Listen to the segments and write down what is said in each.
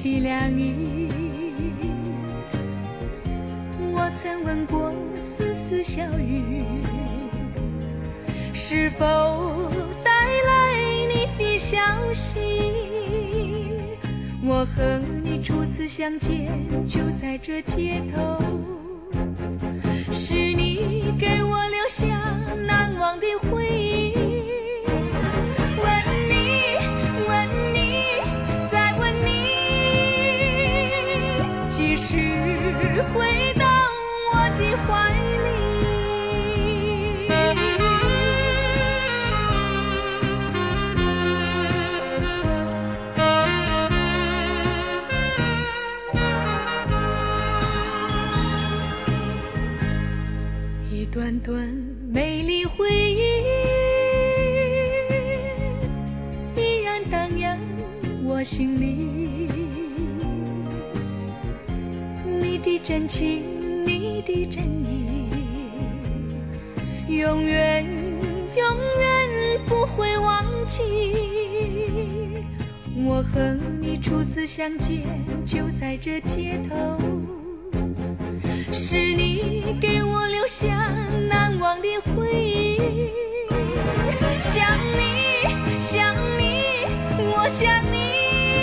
起凉意。我曾问过丝丝小雨，是否带来你的消息？我和你初次相见就在这街头，是你给我留下难忘的回忆。问你，问你，再问你，几时回到我的怀里？一段段美丽回忆依然荡漾我心里，你的真情，你的真意，永远永远不会忘记。我和你初次相见就在这街头，是你给我留下难忘的回忆。想你，想你，我想你，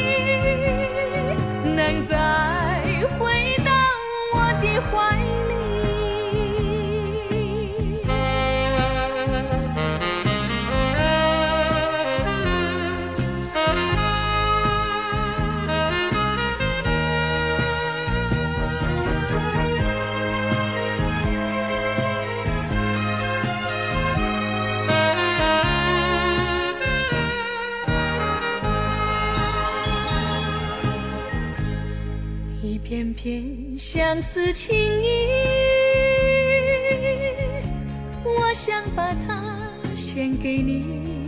能再回到我的怀里。一片片相思情意，我想把它献给你。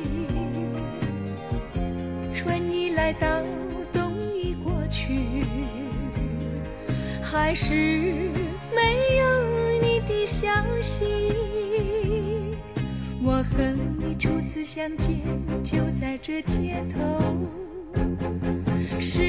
春已来到，冬已过去，还是没有你的消息。我和你初次相见就在这街头，是